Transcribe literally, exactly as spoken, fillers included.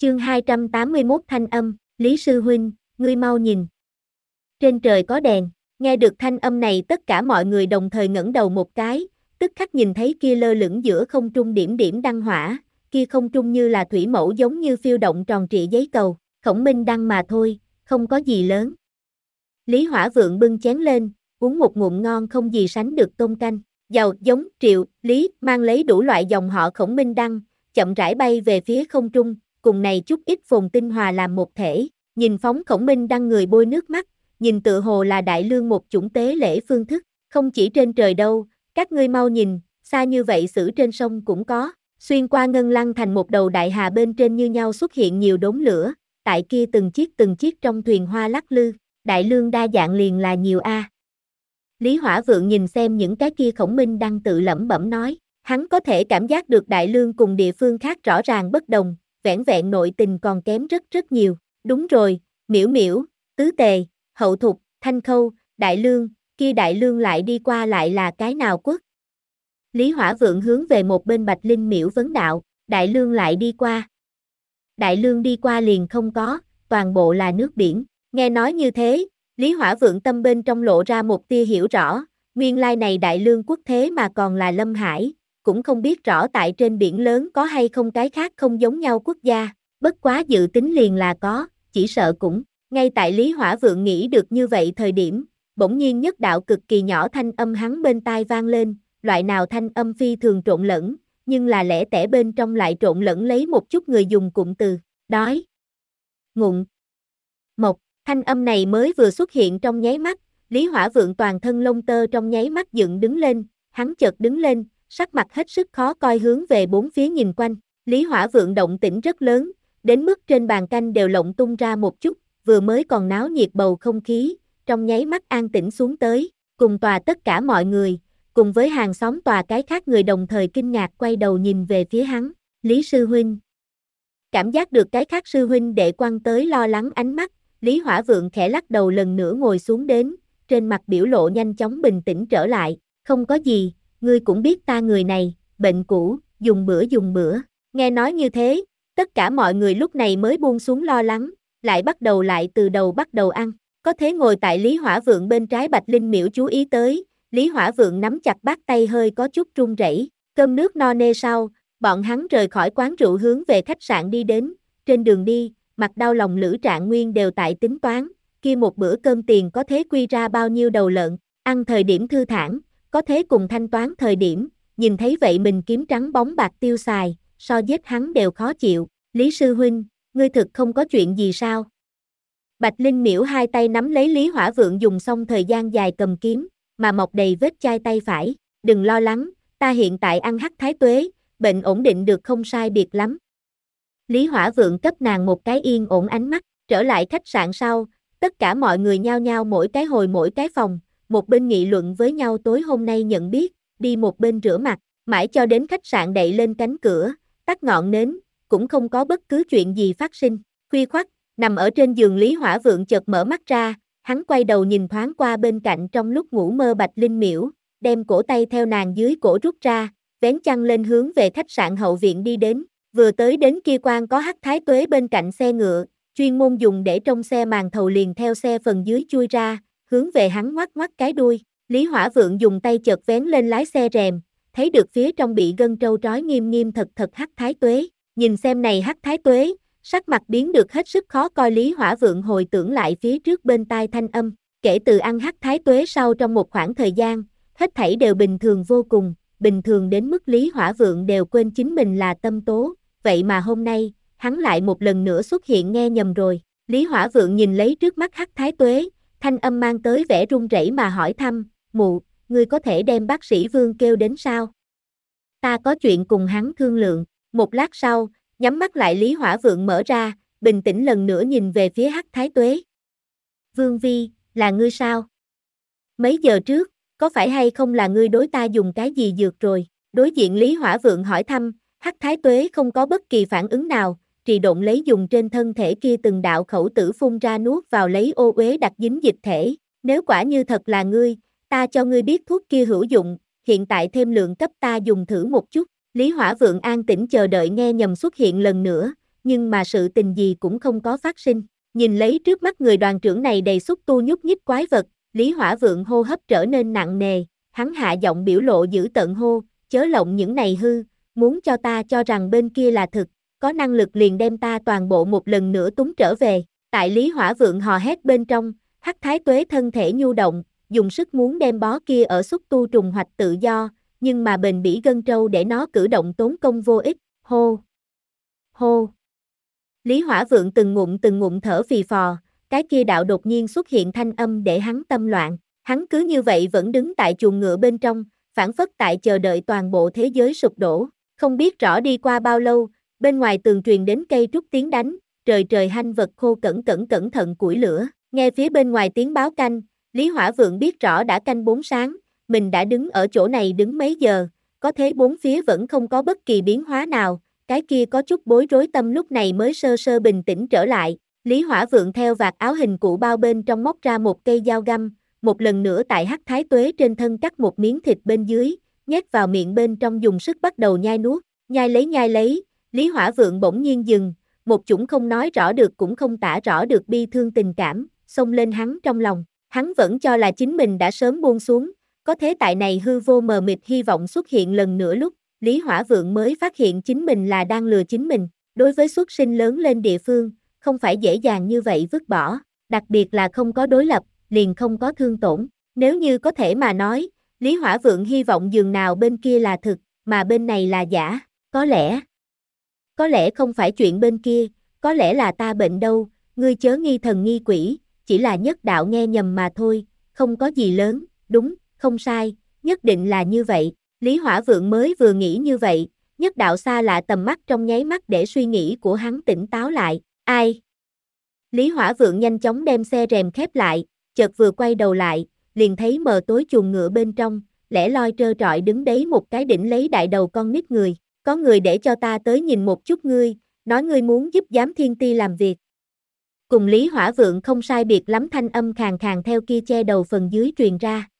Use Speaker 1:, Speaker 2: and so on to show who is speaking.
Speaker 1: Chương hai trăm tám mươi mốt Thanh âm, Lý Sư Huynh, ngươi mau nhìn. Trên trời có đèn, nghe được thanh âm này tất cả mọi người đồng thời ngẩng đầu một cái, tức khắc nhìn thấy kia lơ lửng giữa không trung điểm điểm đăng hỏa, kia không trung như là thủy mẫu giống như phiêu động tròn trịa giấy cầu, Khổng Minh đăng mà thôi, không có gì lớn. Lý Hỏa Vượng bưng chén lên, uống một ngụm ngon không gì sánh được tôm canh, giàu giống Triệu, Lý, mang lấy đủ loại dòng họ Khổng Minh đăng, chậm rãi bay về phía không trung, cùng này chút ít phồn tinh hòa làm một thể, nhìn phóng Khổng Minh đăng người bôi nước mắt, nhìn tựa hồ là đại lương một chủng tế lễ phương thức, không chỉ trên trời đâu, các ngươi mau nhìn, xa như vậy xử trên sông cũng có, xuyên qua ngân lăng thành một đầu đại hà bên trên như nhau xuất hiện nhiều đốm lửa, tại kia từng chiếc từng chiếc trong thuyền hoa lắc lư, đại lương đa dạng liền là nhiều a. Lý Hỏa Vượng nhìn xem những cái kia Khổng Minh đăng tự lẩm bẩm nói, hắn có thể cảm giác được đại lương cùng địa phương khác rõ ràng bất đồng, vẻn vẹn nội tình còn kém rất rất nhiều, đúng rồi, Miễu Miễu, Tứ Tề, Hậu Thục, Thanh Khâu, Đại Lương, kia Đại Lương lại đi qua lại là cái nào quốc? Lý Hỏa Vượng hướng về một bên Bạch Linh Miễu vấn đạo, Đại Lương lại đi qua. Đại Lương đi qua liền không có, toàn bộ là nước biển, nghe nói như thế, Lý Hỏa Vượng tâm bên trong lộ ra một tia hiểu rõ, nguyên lai này Đại Lương quốc thế mà còn là Lâm Hải, cũng không biết rõ tại trên biển lớn có hay không cái khác không giống nhau quốc gia, bất quá dự tính liền là có, chỉ sợ cũng, ngay tại Lý Hỏa Vượng nghĩ được như vậy thời điểm, bỗng nhiên nhất đạo cực kỳ nhỏ thanh âm hắn bên tai vang lên, loại nào thanh âm phi thường trộn lẫn, nhưng là lẻ tẻ bên trong lại trộn lẫn lấy một chút người dùng cụm từ, đói, ngụm, mộc. Thanh âm này mới vừa xuất hiện trong nháy mắt, Lý Hỏa Vượng toàn thân lông tơ trong nháy mắt dựng đứng lên, hắn chợt đứng lên, sắc mặt hết sức khó coi hướng về bốn phía nhìn quanh, Lý Hỏa Vượng động tĩnh rất lớn, đến mức trên bàn canh đều lộng tung ra một chút, vừa mới còn náo nhiệt bầu không khí, trong nháy mắt an tĩnh xuống tới, cùng tòa tất cả mọi người, cùng với hàng xóm tòa cái khác người đồng thời kinh ngạc quay đầu nhìn về phía hắn, Lý Sư Huynh. Cảm giác được cái khác sư huynh đệ quăng tới lo lắng ánh mắt, Lý Hỏa Vượng khẽ lắc đầu lần nữa ngồi xuống đến, trên mặt biểu lộ nhanh chóng bình tĩnh trở lại, không có gì, ngươi cũng biết ta người này, bệnh cũ, dùng bữa dùng bữa, nghe nói như thế, tất cả mọi người lúc này mới buông xuống lo lắng, lại bắt đầu lại từ đầu bắt đầu ăn, có thế ngồi tại Lý Hỏa Vượng bên trái Bạch Linh Miễu chú ý tới, Lý Hỏa Vượng nắm chặt bát tay hơi có chút run rẩy, cơm nước no nê sau, bọn hắn rời khỏi quán rượu hướng về khách sạn đi đến, trên đường đi, mặt đau lòng Lữ Trạng Nguyên đều tại tính toán, kia một bữa cơm tiền có thế quy ra bao nhiêu đầu lợn, ăn thời điểm thư thản, có thế cùng thanh toán thời điểm, nhìn thấy vậy mình kiếm trắng bóng bạc tiêu xài, so giết hắn đều khó chịu, Lý Sư Huynh, ngươi thực không có chuyện gì sao? Bạch Linh Miễu hai tay nắm lấy Lý Hỏa Vượng dùng xong thời gian dài cầm kiếm, mà mọc đầy vết chai tay phải, đừng lo lắng, ta hiện tại ăn hắc thái tuế, bệnh ổn định được không sai biệt lắm. Lý Hỏa Vượng cấp nàng một cái yên ổn ánh mắt, trở lại khách sạn sau, tất cả mọi người nhao nhao mỗi cái hồi mỗi cái phòng, một bên nghị luận với nhau tối hôm nay nhận biết, đi một bên rửa mặt, mãi cho đến khách sạn đậy lên cánh cửa, tắt ngọn nến, cũng không có bất cứ chuyện gì phát sinh. Khuya khoắt, nằm ở trên giường Lý Hỏa Vượng chợt mở mắt ra, hắn quay đầu nhìn thoáng qua bên cạnh trong lúc ngủ mơ Bạch Linh Miễu, đem cổ tay theo nàng dưới cổ rút ra, vén chăn lên hướng về khách sạn hậu viện đi đến. Vừa tới đến kia quan có hắc thái tuế bên cạnh xe ngựa, chuyên môn dùng để trong xe màn thầu liền theo xe phần dưới chui ra, hướng về hắn ngoắc ngoắc cái đuôi. Lý Hỏa Vượng dùng tay chợt vén lên lái xe rèm, thấy được phía trong bị gân trâu trói nghiêm nghiêm thật thật hắc thái tuế. Nhìn xem này hắc thái tuế, sắc mặt biến được hết sức khó coi. Lý Hỏa Vượng hồi tưởng lại phía trước bên tai thanh âm, kể từ ăn hắc thái tuế sau trong một khoảng thời gian, hết thảy đều bình thường vô cùng, bình thường đến mức Lý Hỏa Vượng đều quên chính mình là tâm tố. Vậy mà hôm nay, hắn lại một lần nữa xuất hiện nghe nhầm rồi. Lý Hỏa Vượng nhìn lấy trước mắt hắc thái tuế, thanh âm mang tới vẻ run rẩy mà hỏi thăm, mụ, ngươi có thể đem bác sĩ Vương kêu đến sao? Ta có chuyện cùng hắn thương lượng. Một lát sau, nhắm mắt lại Lý Hỏa Vượng mở ra, bình tĩnh lần nữa nhìn về phía hắc thái tuế. Vương Vi, là ngươi sao? Mấy giờ trước, có phải hay không là ngươi đối ta dùng cái gì dược rồi? Đối diện Lý Hỏa Vượng hỏi thăm, hắc thái tuế không có bất kỳ phản ứng nào, trì độn lấy dùng trên thân thể kia từng đạo khẩu tử phun ra nuốt vào lấy ô uế đặc dính dịch thể. Nếu quả như thật là ngươi, ta cho ngươi biết thuốc kia hữu dụng, hiện tại thêm lượng cấp ta dùng thử một chút. Lý Hỏa Vượng an tĩnh chờ đợi nghe nhầm xuất hiện lần nữa, nhưng mà sự tình gì cũng không có phát sinh. Nhìn lấy trước mắt người đoàn trưởng này đầy xúc tu nhúc nhích quái vật, Lý Hỏa Vượng hô hấp trở nên nặng nề, hắn hạ giọng biểu lộ dữ tợn hô, chớ lộng những này hư, muốn cho ta cho rằng bên kia là thực, có năng lực liền đem ta toàn bộ một lần nữa túng trở về. Tại Lý Hỏa Vượng hò hét bên trong, Hắc Thái Tuế thân thể nhu động, dùng sức muốn đem bó kia ở xúc tu trùng hoạch tự do, nhưng mà bền bỉ gân trâu để nó cử động tốn công vô ích, hô, hô. Lý Hỏa Vượng từng ngụm từng ngụm thở phì phò, cái kia đạo đột nhiên xuất hiện thanh âm để hắn tâm loạn, hắn cứ như vậy vẫn đứng tại chuồng ngựa bên trong, phảng phất tại chờ đợi toàn bộ thế giới sụp đổ, không biết rõ đi qua bao lâu, bên ngoài tường truyền đến cây trúc tiếng đánh, trời trời hanh vật khô cẩn cẩn cẩn thận củi lửa, nghe phía bên ngoài tiếng báo canh, Lý Hỏa Vượng biết rõ đã canh bốn sáng, mình đã đứng ở chỗ này đứng mấy giờ, có thế bốn phía vẫn không có bất kỳ biến hóa nào, cái kia có chút bối rối tâm lúc này mới sơ sơ bình tĩnh trở lại, Lý Hỏa Vượng theo vạt áo hình cụ bao bên trong móc ra một cây dao găm, một lần nữa tại Hắc Thái Tuế trên thân cắt một miếng thịt bên dưới, nhét vào miệng bên trong dùng sức bắt đầu nhai nuốt, nhai lấy nhai lấy, Lý Hỏa Vượng bỗng nhiên dừng, một chủng không nói rõ được cũng không tả rõ được bi thương tình cảm, xông lên hắn trong lòng, hắn vẫn cho là chính mình đã sớm buông xuống, có thế tại này hư vô mờ mịt hy vọng xuất hiện lần nữa lúc, Lý Hỏa Vượng mới phát hiện chính mình là đang lừa chính mình, đối với xuất sinh lớn lên địa phương, không phải dễ dàng như vậy vứt bỏ, đặc biệt là không có đối lập, liền không có thương tổn, nếu như có thể mà nói, Lý Hỏa Vượng hy vọng giường nào bên kia là thực, mà bên này là giả, có lẽ, có lẽ không phải chuyện bên kia, có lẽ là ta bệnh đâu, ngươi chớ nghi thần nghi quỷ, chỉ là nhất đạo nghe nhầm mà thôi, không có gì lớn, đúng, không sai, nhất định là như vậy, Lý Hỏa Vượng mới vừa nghĩ như vậy, nhất đạo xa lạ tầm mắt trong nháy mắt để suy nghĩ của hắn tỉnh táo lại, ai? Lý Hỏa Vượng nhanh chóng đem xe rèm khép lại, chợt vừa quay đầu lại, liền thấy mờ tối chuồng ngựa bên trong, lẻ loi trơ trọi đứng đấy một cái đỉnh lấy đại đầu con nít người, có người để cho ta tới nhìn một chút ngươi, nói ngươi muốn giúp giám thiên ti làm việc. Cùng Lý Hỏa Vượng không sai biệt lắm thanh âm khàn khàn theo kia che đầu phần dưới truyền ra.